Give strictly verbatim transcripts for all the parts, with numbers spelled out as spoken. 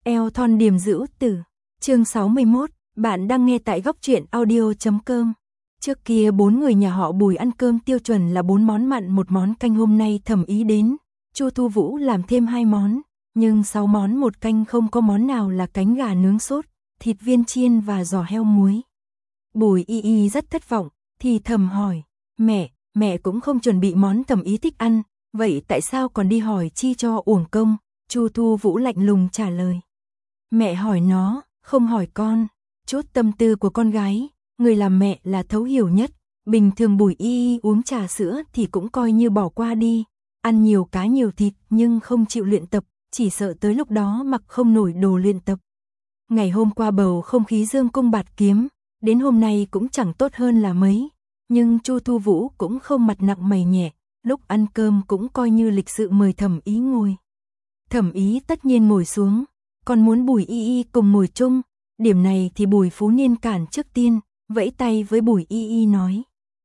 Eo thon điềm dữ tử. Chương sáu mươi mốt, bạn đang nghe tại góc truyện audio chấm com. Trước kia bốn người nhà họ Bùi ăn cơm tiêu chuẩn là bốn món mặn một món canh, hôm nay Thẩm Ý đến, Chu Thu Vũ làm thêm hai món, nhưng sáu món một canh không có món nào là cánh gà nướng sốt, thịt viên chiên và giò heo muối. Bùi Y Y rất thất vọng, thì thầm hỏi, mẹ, mẹ cũng không chuẩn bị món Thẩm Ý thích ăn, vậy tại sao còn đi hỏi chi cho uổng công? Chu Thu Vũ lạnh lùng trả lời. Mẹ hỏi nó, không hỏi con. Chút tâm tư của con gái, người làm mẹ là thấu hiểu nhất. Bình thường Bùi Y Y uống trà sữa thì cũng coi như bỏ qua đi. Ăn nhiều cá nhiều thịt nhưng không chịu luyện tập, chỉ sợ tới lúc đó mặc không nổi đồ luyện tập. Ngày hôm qua bầu không khí dương cung bạt kiếm, đến hôm nay cũng chẳng tốt hơn là mấy. Nhưng Chu Thu Vũ cũng không mặt nặng mày nhẹ, lúc ăn cơm cũng coi như lịch sự mời Thẩm Ý ngồi. Thẩm Ý tất nhiên ngồi xuống, còn muốn Bùi Y Y cùng ngồi chung, điểm này thì Bùi Phú Niên cản trước tiên, vẫy tay với Bùi Y Y nói.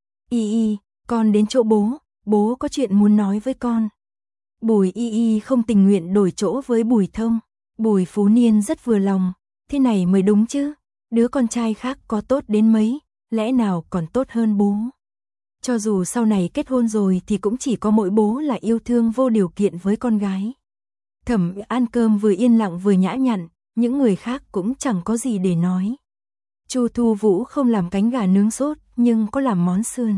Y Y, con đến chỗ bố, bố có chuyện muốn nói với con. Bùi Y Y không tình nguyện đổi chỗ với Bùi Thông, Bùi Phú Niên rất vừa lòng, thế này mới đúng chứ, đứa con trai khác có tốt đến mấy, lẽ nào còn tốt hơn bố. Cho dù sau này kết hôn rồi thì cũng chỉ có mỗi bố là yêu thương vô điều kiện với con gái. Thẩm ăn cơm vừa yên lặng vừa nhã nhặn, những người khác cũng chẳng có gì để nói. Chu Thu Vũ không làm cánh gà nướng sốt, nhưng có làm món sườn.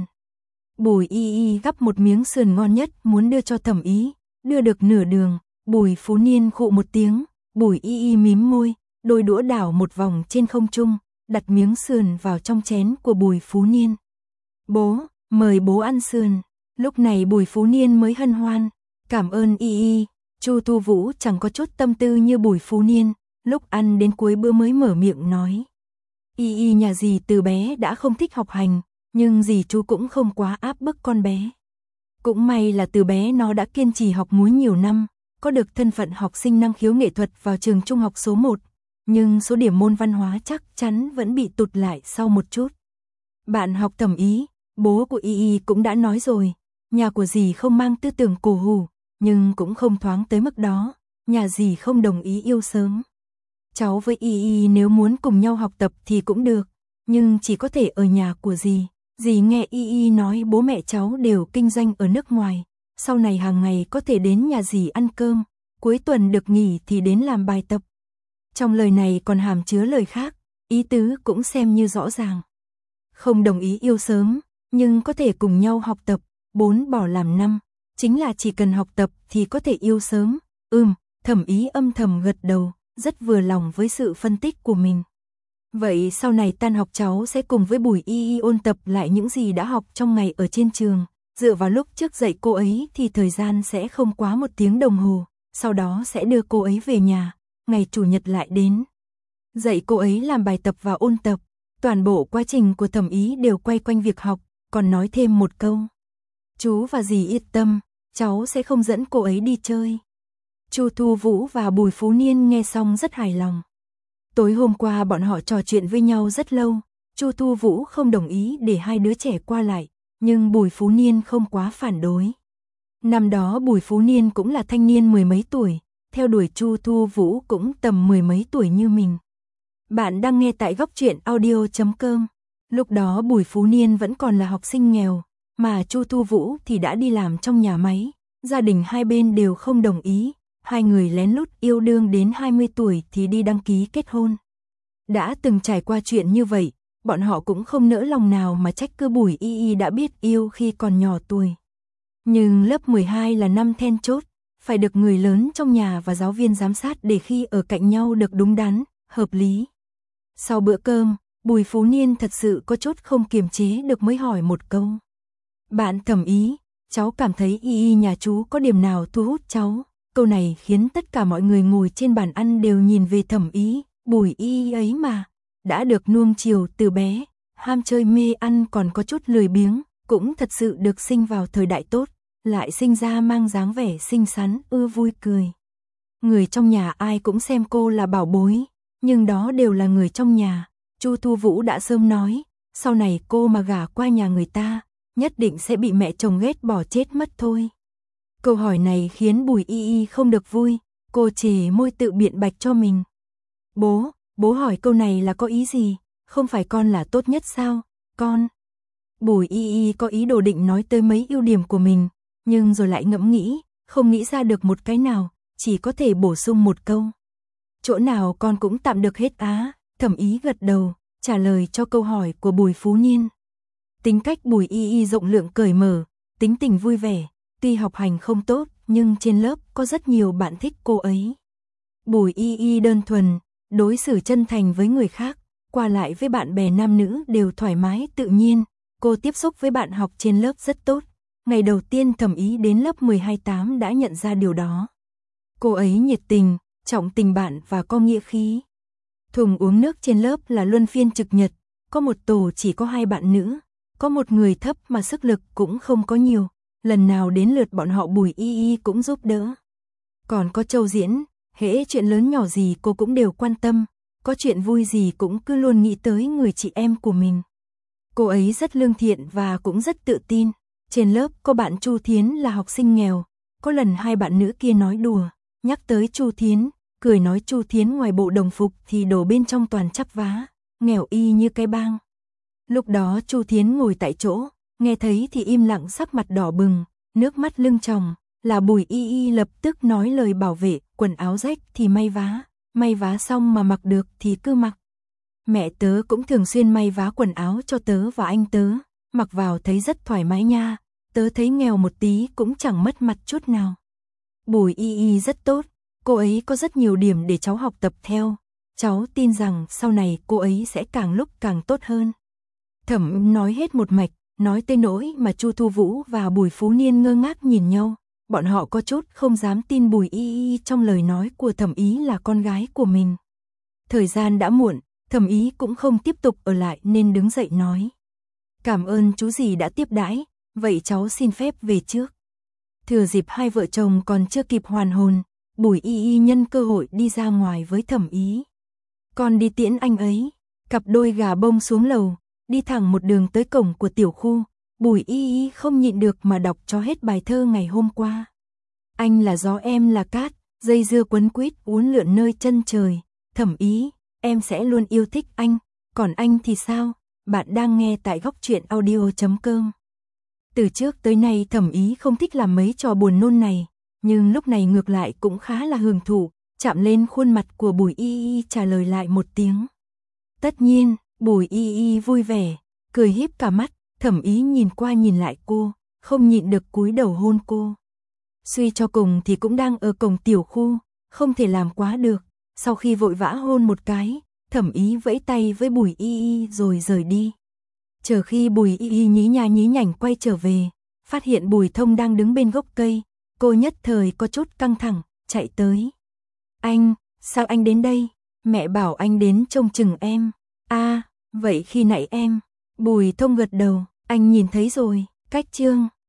Bùi Y Y gắp một miếng sườn ngon nhất muốn đưa cho Thẩm Ý, đưa được nửa đường, Bùi Phú Niên khụ một tiếng, Bùi Y Y mím môi, đôi đũa đảo một vòng trên không trung, đặt miếng sườn vào trong chén của Bùi Phú Niên. Bố, mời bố ăn sườn. Lúc này Bùi Phú Niên mới hân hoan, cảm ơn Y Y. Chu Thu Vũ chẳng có chút tâm tư như Bùi Phú Niên, lúc ăn đến cuối bữa mới mở miệng nói. Y Y nhà dì từ bé đã không thích học hành, nhưng dì chú cũng không quá áp bức con bé. Cũng may là từ bé nó đã kiên trì học múa nhiều năm, có được thân phận học sinh năng khiếu nghệ thuật vào trường trung học số một, nhưng số điểm môn văn hóa chắc chắn vẫn bị tụt lại sau một chút. Bạn học Thẩm Ý, bố của Y Y cũng đã nói rồi, nhà của dì không mang tư tưởng cổ hủ, nhưng cũng không thoáng tới mức đó, nhà dì không đồng ý yêu sớm. Cháu với Y Y nếu muốn cùng nhau học tập thì cũng được, nhưng chỉ có thể ở nhà của dì. Dì nghe Y Y nói bố mẹ cháu đều kinh doanh ở nước ngoài, sau này hàng ngày có thể đến nhà dì ăn cơm, cuối tuần được nghỉ thì đến làm bài tập. Trong lời này còn hàm chứa lời khác, ý tứ cũng xem như rõ ràng. Không đồng ý yêu sớm, nhưng có thể cùng nhau học tập, bốn bỏ làm năm. Chính là chỉ cần học tập thì có thể yêu sớm. Ừm, Thẩm Ý âm thầm gật đầu, rất vừa lòng với sự phân tích của mình. Vậy sau này tan học cháu sẽ cùng với Bùi Y Y ôn tập lại những gì đã học trong ngày ở trên trường. Dựa vào lúc trước dạy cô ấy thì thời gian sẽ không quá một tiếng đồng hồ, sau đó sẽ đưa cô ấy về nhà, ngày Chủ nhật lại đến. Dạy cô ấy làm bài tập và ôn tập, toàn bộ quá trình của Thẩm Ý đều quay quanh việc học, còn nói thêm một câu. Chú và dì yên tâm, cháu sẽ không dẫn cô ấy đi chơi. Chu Thu Vũ và Bùi Phú Niên nghe xong rất hài lòng. Tối hôm qua bọn họ trò chuyện với nhau rất lâu, Chu Thu Vũ không đồng ý để hai đứa trẻ qua lại, nhưng Bùi Phú Niên không quá phản đối. Năm đó Bùi Phú Niên cũng là thanh niên mười mấy tuổi, theo đuổi Chu Thu Vũ cũng tầm mười mấy tuổi như mình. Bạn đang nghe tại góc truyện audio chấm com. Lúc đó Bùi Phú Niên vẫn còn là học sinh nghèo, mà Chu Thu Vũ thì đã đi làm trong nhà máy, gia đình hai bên đều không đồng ý, hai người lén lút yêu đương đến hai mươi tuổi thì đi đăng ký kết hôn. Đã từng trải qua chuyện như vậy, bọn họ cũng không nỡ lòng nào mà trách cứ Bùi Y Y đã biết yêu khi còn nhỏ tuổi. Nhưng lớp mười hai là năm then chốt, phải được người lớn trong nhà và giáo viên giám sát để khi ở cạnh nhau được đúng đắn, hợp lý. Sau bữa cơm, Bùi Phú Niên thật sự có chút không kiềm chế được mới hỏi một câu. Bạn Thẩm Ý, cháu cảm thấy Y Y nhà chú có điểm nào thu hút cháu? Câu này khiến tất cả mọi người ngồi trên bàn ăn đều nhìn về Thẩm Ý, Bùi Y Y ấy mà. Đã được nuông chiều từ bé, ham chơi mê ăn còn có chút lười biếng, cũng thật sự được sinh vào thời đại tốt, lại sinh ra mang dáng vẻ xinh xắn, ưa vui cười. Người trong nhà ai cũng xem cô là bảo bối, nhưng đó đều là người trong nhà. Chu Thu Vũ đã sớm nói, sau này cô mà gả qua nhà người ta, nhất định sẽ bị mẹ chồng ghét bỏ chết mất thôi. Câu hỏi này khiến Bùi Y Y không được vui, cô chỉ môi tự biện bạch cho mình. Bố, bố hỏi câu này là có ý gì? Không phải con là tốt nhất sao? Con. Bùi Y Y có ý đồ định nói tới mấy ưu điểm của mình, nhưng rồi lại ngẫm nghĩ, không nghĩ ra được một cái nào, chỉ có thể bổ sung một câu. Chỗ nào con cũng tạm được hết á. Thẩm Ý gật đầu, trả lời cho câu hỏi của Bùi Phú Niên. Tính cách Bùi Y Y rộng lượng cởi mở, tính tình vui vẻ, tuy học hành không tốt, nhưng trên lớp có rất nhiều bạn thích cô ấy. Bùi Y Y đơn thuần, đối xử chân thành với người khác, qua lại với bạn bè nam nữ đều thoải mái tự nhiên, cô tiếp xúc với bạn học trên lớp rất tốt. Ngày đầu tiên Thẩm Ý đến lớp mười hai tám đã nhận ra điều đó. Cô ấy nhiệt tình, trọng tình bạn và có nghĩa khí. Thùng uống nước trên lớp là luân phiên trực nhật, có một tổ chỉ có hai bạn nữ, có một người thấp mà sức lực cũng không có nhiều, lần nào đến lượt bọn họ Bùi Y Y cũng giúp đỡ. Còn có Châu Diễn, hễ chuyện lớn nhỏ gì cô cũng đều quan tâm, có chuyện vui gì cũng cứ luôn nghĩ tới người chị em của mình. Cô ấy rất lương thiện và cũng rất tự tin. Trên lớp có bạn Chu Thiến là học sinh nghèo, có lần hai bạn nữ kia nói đùa, nhắc tới Chu Thiến, cười nói Chu Thiến ngoài bộ đồng phục thì đồ bên trong toàn chắp vá, nghèo y như cái bang. Lúc đó Chu Thiến ngồi tại chỗ, nghe thấy thì im lặng sắc mặt đỏ bừng, nước mắt lưng tròng, là Bùi Y Y lập tức nói lời bảo vệ, quần áo rách thì may vá, may vá xong mà mặc được thì cứ mặc. Mẹ tớ cũng thường xuyên may vá quần áo cho tớ và anh tớ, mặc vào thấy rất thoải mái nha, tớ thấy nghèo một tí cũng chẳng mất mặt chút nào. Bùi Y Y rất tốt, cô ấy có rất nhiều điểm để cháu học tập theo, cháu tin rằng sau này cô ấy sẽ càng lúc càng tốt hơn. Thẩm nói hết một mạch, nói tới nỗi mà Chu Thu Vũ và Bùi Phú Niên ngơ ngác nhìn nhau, bọn họ có chút không dám tin Bùi Y Y trong lời nói của Thẩm Ý là con gái của mình. Thời gian đã muộn, Thẩm Ý cũng không tiếp tục ở lại nên đứng dậy nói. Cảm ơn chú dì đã tiếp đãi, vậy cháu xin phép về trước. Thừa dịp hai vợ chồng còn chưa kịp hoàn hồn, Bùi Y Y nhân cơ hội đi ra ngoài với Thẩm Ý. Con đi tiễn anh ấy, cặp đôi gà bông xuống lầu, đi thẳng một đường tới cổng của tiểu khu, Bùi Y Y không nhịn được mà đọc cho hết bài thơ ngày hôm qua. Anh là gió em là cát, dây dưa quấn quýt uốn lượn nơi chân trời, Thẩm Ý, em sẽ luôn yêu thích anh, còn anh thì sao? Bạn đang nghe tại góc truyện audio chấm com. Từ trước tới nay Thẩm Ý không thích làm mấy trò buồn nôn này, nhưng lúc này ngược lại cũng khá là hưởng thụ, chạm lên khuôn mặt của Bùi Y Y trả lời lại một tiếng. Tất nhiên, Bùi Y Y vui vẻ, cười híp cả mắt, Thẩm Ý nhìn qua nhìn lại cô, không nhịn được cúi đầu hôn cô. Suy cho cùng thì cũng đang ở cổng tiểu khu, không thể làm quá được, sau khi vội vã hôn một cái, Thẩm Ý vẫy tay với Bùi Y Y rồi rời đi. Chờ khi Bùi Y Y nhí nha nhí nhảnh quay trở về, phát hiện Bùi Thông đang đứng bên gốc cây, cô nhất thời có chút căng thẳng, chạy tới. Anh, sao anh đến đây? Mẹ bảo anh đến trông chừng em. À, vậy khi nãy em. Bùi Thông gật đầu, anh nhìn thấy rồi, cách chương.